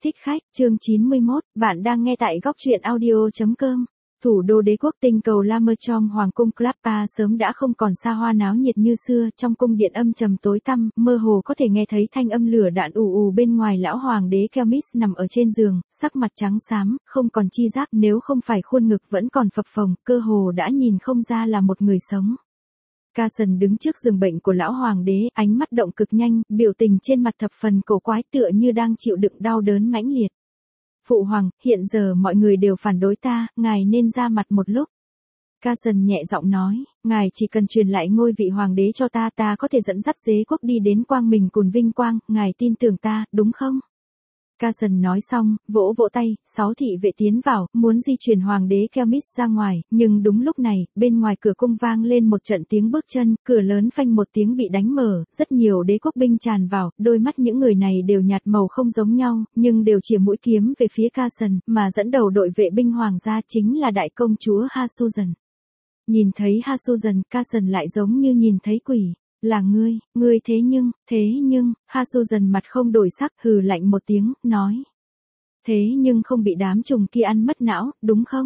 Thích khách, chương 91, bạn đang nghe tại góc truyện audio.com. Thủ đô đế quốc tinh cầu Lamerchong Hoàng cung Klappa sớm đã không còn xa hoa náo nhiệt như xưa, trong cung điện âm trầm tối tăm, mơ hồ có thể nghe thấy thanh âm lửa đạn ù ù bên ngoài. Lão hoàng đế Kelmis nằm ở trên giường, sắc mặt trắng xám, không còn chi giác, nếu không phải khuôn ngực vẫn còn phập phồng, cơ hồ đã nhìn không ra là một người sống. Carson đứng trước giường bệnh của lão hoàng đế, ánh mắt động cực nhanh, biểu tình trên mặt thập phần cổ quái tựa như đang chịu đựng đau đớn mãnh liệt. Phụ hoàng, hiện giờ mọi người đều phản đối ta, ngài nên ra mặt một lúc. Carson nhẹ giọng nói, ngài chỉ cần truyền lại ngôi vị hoàng đế cho ta, ta có thể dẫn dắt đế quốc đi đến quang minh cùng vinh quang, ngài tin tưởng ta, đúng không? Carson nói xong, vỗ vỗ tay, 6 thị vệ tiến vào, muốn di chuyển hoàng đế Kelmis ra ngoài, nhưng đúng lúc này, bên ngoài cửa cung vang lên một trận tiếng bước chân, cửa lớn phanh một tiếng bị đánh mở, rất nhiều đế quốc binh tràn vào, đôi mắt những người này đều nhạt màu không giống nhau, nhưng đều chĩa mũi kiếm về phía Carson, mà dẫn đầu đội vệ binh hoàng gia chính là đại công chúa Hasusan. Nhìn thấy Hasusan, Carson lại giống như nhìn thấy quỷ. Là ngươi thế nhưng, Hasusan mặt không đổi sắc, hừ lạnh một tiếng, nói. Thế nhưng không bị đám trùng kia ăn mất não, đúng không?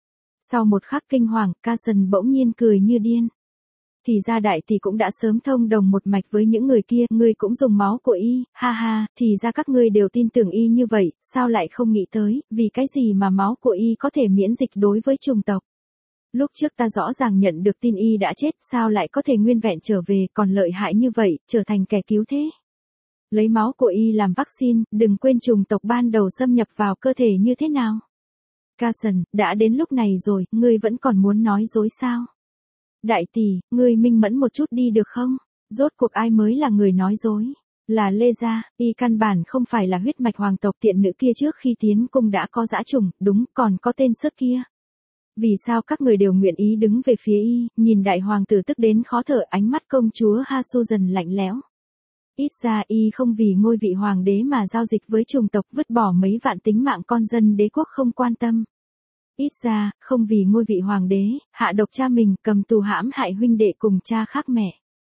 Sau một khắc kinh hoàng, Carson bỗng nhiên cười như điên. Thì ra đại tỷ cũng đã sớm thông đồng một mạch với những người kia, ngươi cũng dùng máu của y, ha ha, thì ra các ngươi đều tin tưởng y như vậy, sao lại không nghĩ tới, vì cái gì mà máu của y có thể miễn dịch đối với trùng tộc. Lúc trước ta rõ ràng nhận được tin y đã chết, sao lại có thể nguyên vẹn trở về, còn lợi hại như vậy, trở thành kẻ cứu thế. Lấy máu của y làm vaccine, đừng quên trùng tộc ban đầu xâm nhập vào cơ thể như thế nào. Carson, đã đến lúc này rồi, ngươi vẫn còn muốn nói dối sao? Đại tỷ, ngươi minh mẫn một chút đi được không? Rốt cuộc ai mới là người nói dối? Là Lê Gia, y căn bản không phải là huyết mạch hoàng tộc, tiện nữ kia trước khi tiến cung đã có dã trùng, đúng, còn có tên sớt kia. Vì sao các người đều nguyện ý đứng về phía y, nhìn đại hoàng tử tức đến khó thở, ánh mắt công chúa Hasusan lạnh lẽo. Ít ra y không vì ngôi vị hoàng đế mà giao dịch với chủng tộc, vứt bỏ mấy vạn tính mạng con dân đế quốc không quan tâm. Ít ra, không vì ngôi vị hoàng đế, hạ độc cha mình, cầm tù hãm hại huynh đệ cùng cha khác mẹ.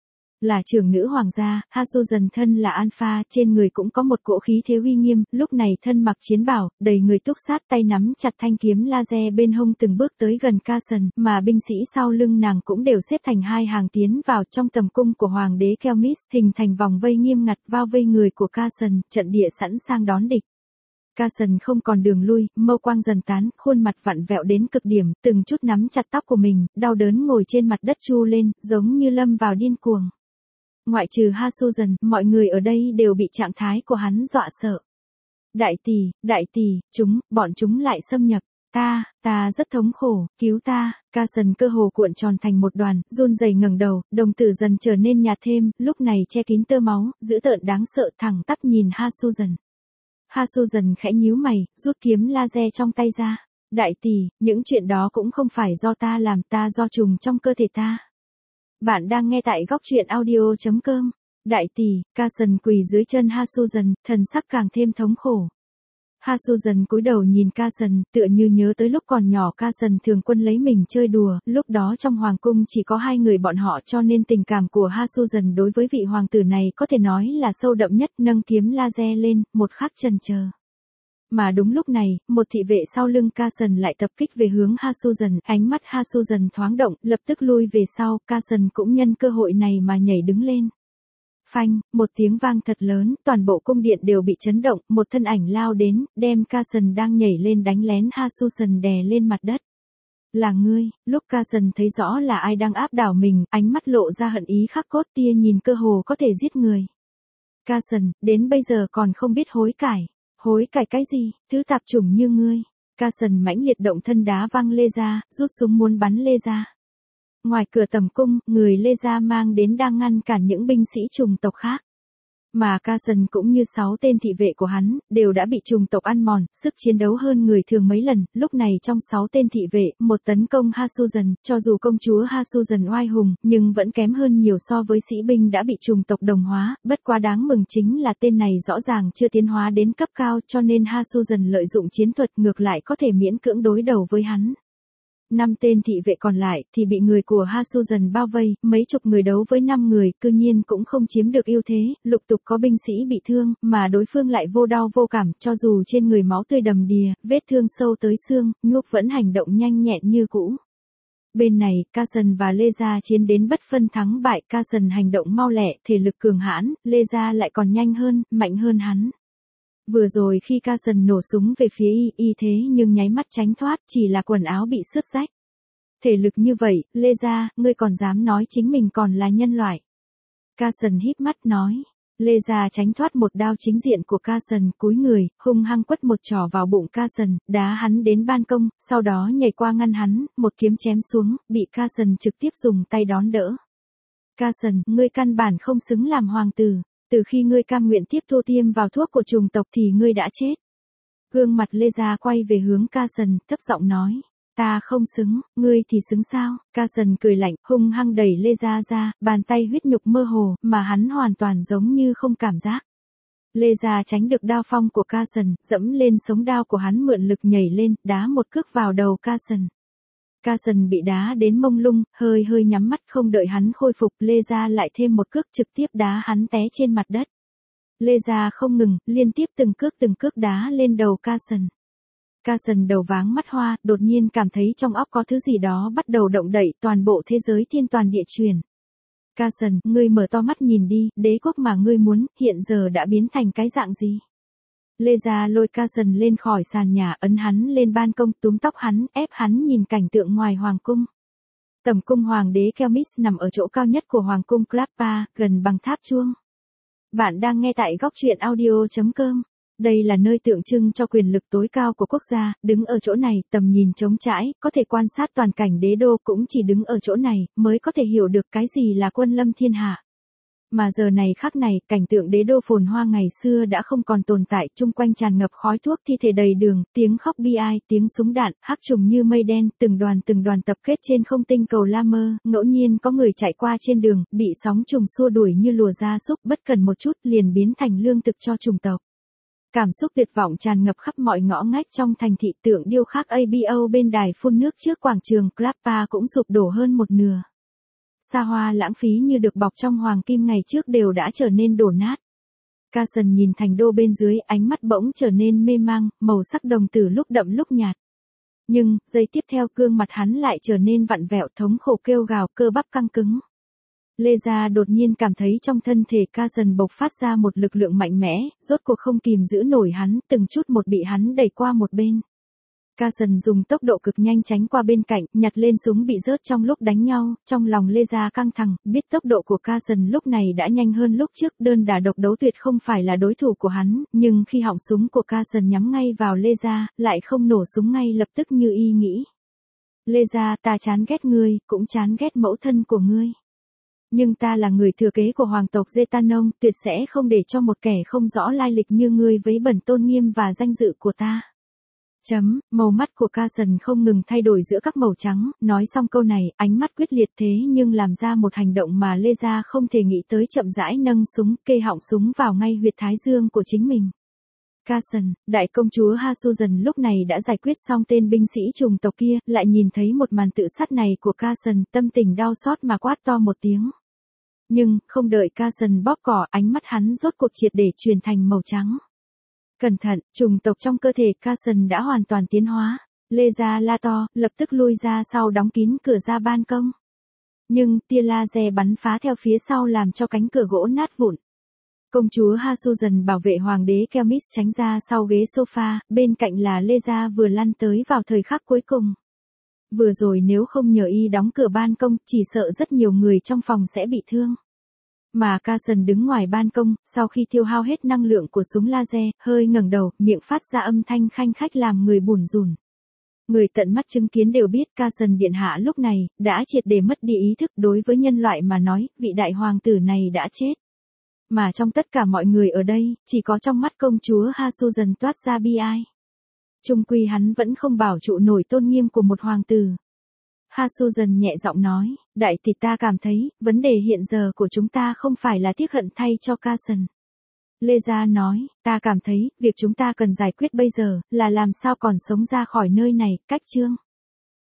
Là trưởng nữ hoàng gia, Hasusan thân là alpha, trên người cũng có một cỗ khí thế uy nghiêm, lúc này thân mặc chiến bào, đầy người túc sát, tay nắm chặt thanh kiếm laser bên hông, từng bước tới gần Carson, mà binh sĩ sau lưng nàng cũng đều xếp thành hai hàng tiến vào trong tầm cung của hoàng đế Kelmis, hình thành vòng vây nghiêm ngặt bao vây người của Carson, trận địa sẵn sàng đón địch. Carson không còn đường lui, mâu quang dần tán, khuôn mặt vặn vẹo đến cực điểm, từng chút nắm chặt tóc của mình, đau đớn ngồi trên mặt đất chu lên, giống như lâm vào điên cuồng. Ngoại trừ Hasusan, mọi người ở đây đều bị trạng thái của hắn dọa sợ. Đại tỷ, bọn chúng lại xâm nhập. Ta rất thống khổ, cứu ta. Carson cơ hồ cuộn tròn thành một đoàn, run rẩy ngẩng đầu, đồng tử dần trở nên nhạt thêm, lúc này che kín tơ máu, dữ tợn đáng sợ, thẳng tắp nhìn Hasusan. Hasusan khẽ nhíu mày, rút kiếm laser trong tay ra. Đại tỷ, những chuyện đó cũng không phải do ta làm, ta do trùng trong cơ thể ta. Bạn đang nghe tại góc truyện audio.com. Đại tỷ, Carson quỳ dưới chân Hasusan, thần sắc càng thêm thống khổ. Hasusan cúi đầu nhìn Carson, tựa như nhớ tới lúc còn nhỏ Carson thường quân lấy mình chơi đùa, lúc đó trong hoàng cung chỉ có hai người bọn họ, cho nên tình cảm của Hasusan đối với vị hoàng tử này có thể nói là sâu đậm nhất, nâng kiếm laser lên, một khắc chần chờ. Mà đúng lúc này, một thị vệ sau lưng Carson lại tập kích về hướng Hasusan, ánh mắt Hasusan thoáng động, lập tức lui về sau, Carson cũng nhân cơ hội này mà nhảy đứng lên. Phanh, một tiếng vang thật lớn, toàn bộ cung điện đều bị chấn động, một thân ảnh lao đến, đem Carson đang nhảy lên đánh lén Hasusan đè lên mặt đất. Là ngươi, lúc Carson thấy rõ là ai đang áp đảo mình, ánh mắt lộ ra hận ý khắc cốt, tia nhìn cơ hồ có thể giết người. Carson, đến bây giờ còn không biết hối cải. Hối cải cái gì, thứ tạp chủng như ngươi. Carson mãnh liệt động thân đá văng Lê Gia, rút súng muốn bắn Lê Gia. Ngoài cửa tầm cung, người Lê Gia mang đến đang ngăn cản những binh sĩ chủng tộc khác. Mà Carson cũng như 6 tên thị vệ của hắn, đều đã bị chủng tộc ăn mòn, sức chiến đấu hơn người thường mấy lần, lúc này trong 6 tên thị vệ, một tấn công Hasusan, cho dù công chúa Hasusan oai hùng, nhưng vẫn kém hơn nhiều so với sĩ binh đã bị chủng tộc đồng hóa, bất quá đáng mừng chính là tên này rõ ràng chưa tiến hóa đến cấp cao, cho nên Hasusan lợi dụng chiến thuật ngược lại có thể miễn cưỡng đối đầu với hắn. 5 tên thị vệ còn lại thì bị người của Hasuzen bao vây, mấy chục người đấu với 5 người, cư nhiên cũng không chiếm được ưu thế, lục tục có binh sĩ bị thương, mà đối phương lại vô đau vô cảm, cho dù trên người máu tươi đầm đìa, vết thương sâu tới xương, Nhuốc vẫn hành động nhanh nhẹn như cũ. Bên này, Carson và Lê Gia chiến đến bất phân thắng bại, Carson hành động mau lẹ, thể lực cường hãn, Lê Gia lại còn nhanh hơn, mạnh hơn hắn. Vừa rồi khi Carson nổ súng về phía y thế nhưng nháy mắt tránh thoát, chỉ là quần áo bị xước rách. Thể lực như vậy, Lê Gia, ngươi còn dám nói chính mình còn là nhân loại. Carson híp mắt nói. Lê Gia tránh thoát một đao chính diện của Carson, cúi người, hung hăng quất một trỏ vào bụng Carson, đá hắn đến ban công, sau đó nhảy qua ngăn hắn, một kiếm chém xuống, bị Carson trực tiếp dùng tay đón đỡ. Carson, ngươi căn bản không xứng làm hoàng tử. Từ khi ngươi cam nguyện tiếp thu tiêm vào thuốc của chủng tộc thì ngươi đã chết. Gương mặt Lê Gia quay về hướng Carson, thấp giọng nói. Ta không xứng, ngươi thì xứng sao? Carson cười lạnh, hung hăng đẩy Lê Gia ra, bàn tay huyết nhục mơ hồ, mà hắn hoàn toàn giống như không cảm giác. Lê Gia tránh được đao phong của Carson, dẫm lên sống đao của hắn mượn lực nhảy lên, đá một cước vào đầu Carson. Carson bị đá đến mông lung, hơi nhắm mắt, không đợi hắn khôi phục, Lê Gia lại thêm một cước trực tiếp đá hắn té trên mặt đất. Lê Gia không ngừng, liên tiếp từng cước đá lên đầu Carson. Carson đầu váng mắt hoa, đột nhiên cảm thấy trong óc có thứ gì đó bắt đầu động đậy, toàn bộ thế giới thiên toàn địa chuyển. Carson, ngươi mở to mắt nhìn đi, đế quốc mà ngươi muốn, hiện giờ đã biến thành cái dạng gì? Lê Gia lôi Carson lên khỏi sàn nhà, ấn hắn lên ban công, túm tóc hắn, ép hắn nhìn cảnh tượng ngoài hoàng cung. Tẩm cung hoàng đế Kelmis nằm ở chỗ cao nhất của hoàng cung Klappa, gần bằng tháp chuông. Bạn đang nghe tại góc truyện audio.com. Đây là nơi tượng trưng cho quyền lực tối cao của quốc gia, đứng ở chỗ này, tầm nhìn trống trải, có thể quan sát toàn cảnh đế đô, cũng chỉ đứng ở chỗ này, mới có thể hiểu được cái gì là quân lâm thiên hạ. Mà giờ này khắc này, cảnh tượng đế đô phồn hoa ngày xưa đã không còn tồn tại, chung quanh tràn ngập khói thuốc, thi thể đầy đường, tiếng khóc bi ai, tiếng súng đạn, hắc trùng như mây đen, từng đoàn tập kết trên không tinh cầu La Mơ, ngẫu nhiên có người chạy qua trên đường, bị sóng trùng xua đuổi như lùa gia súc, bất cần một chút liền biến thành lương thực cho chủng tộc. Cảm xúc tuyệt vọng tràn ngập khắp mọi ngõ ngách trong thành thị, tượng điêu khắc ABO bên đài phun nước trước quảng trường Klappa cũng sụp đổ hơn một nửa. Xa hoa lãng phí như được bọc trong hoàng kim ngày trước đều đã trở nên đổ nát. Carson nhìn thành đô bên dưới, ánh mắt bỗng trở nên mê mang, màu sắc đồng tử lúc đậm lúc nhạt. Nhưng, giây tiếp theo gương mặt hắn lại trở nên vặn vẹo, thống khổ kêu gào, cơ bắp căng cứng. Lê Gia đột nhiên cảm thấy trong thân thể Carson bộc phát ra một lực lượng mạnh mẽ, rốt cuộc không kìm giữ nổi hắn, từng chút một bị hắn đẩy qua một bên. Carson dùng tốc độ cực nhanh tránh qua bên cạnh, nhặt lên súng bị rớt trong lúc đánh nhau, trong lòng Lê Gia căng thẳng, biết tốc độ của Carson lúc này đã nhanh hơn lúc trước, đơn đả độc đấu tuyệt không phải là đối thủ của hắn, nhưng khi họng súng của Carson nhắm ngay vào Lê Gia, lại không nổ súng ngay lập tức như y nghĩ. Lê Gia, ta chán ghét ngươi, cũng chán ghét mẫu thân của ngươi. Nhưng ta là người thừa kế của hoàng tộc Zetanon, tuyệt sẽ không để cho một kẻ không rõ lai lịch như ngươi vấy bẩn tôn nghiêm và danh dự của ta. Màu mắt của Carson không ngừng thay đổi giữa các màu trắng, nói xong câu này, ánh mắt quyết liệt thế nhưng làm ra một hành động mà Lê Gia không thể nghĩ tới, chậm rãi nâng súng, kê họng súng vào ngay huyệt thái dương của chính mình. Carson, đại công chúa Hasuzen lúc này đã giải quyết xong tên binh sĩ chủng tộc kia, lại nhìn thấy một màn tự sát này của Carson, tâm tình đau xót mà quát to một tiếng. Nhưng, không đợi Carson bóp cỏ, ánh mắt hắn rốt cuộc triệt để chuyển thành màu trắng. Cẩn thận, chủng tộc trong cơ thể Carson đã hoàn toàn tiến hóa. Lê Gia la to, lập tức lui ra sau đóng kín cửa ra ban công. Nhưng, tia laser bắn phá theo phía sau làm cho cánh cửa gỗ nát vụn. Công chúa Hasuzen bảo vệ hoàng đế Kelmis tránh ra sau ghế sofa, bên cạnh là Lê Gia vừa lăn tới vào thời khắc cuối cùng. Vừa rồi nếu không nhờ y đóng cửa ban công, chỉ sợ rất nhiều người trong phòng sẽ bị thương. Mà Carson đứng ngoài ban công, sau khi tiêu hao hết năng lượng của súng laser, hơi ngẩng đầu, miệng phát ra âm thanh khanh khách làm người bủn rủn. Người tận mắt chứng kiến đều biết Carson điện hạ lúc này, đã triệt để mất đi ý thức, đối với nhân loại mà nói, vị đại hoàng tử này đã chết. Mà trong tất cả mọi người ở đây, chỉ có trong mắt công chúa Hasuzen toát ra bi ai. Chung quy hắn vẫn không bảo trụ nổi tôn nghiêm của một hoàng tử. Hasuzen nhẹ giọng nói, đại tỷ, ta cảm thấy, vấn đề hiện giờ của chúng ta không phải là tiếc hận thay cho Carson. Lê Gia nói, ta cảm thấy, việc chúng ta cần giải quyết bây giờ, là làm sao còn sống ra khỏi nơi này, cách chương.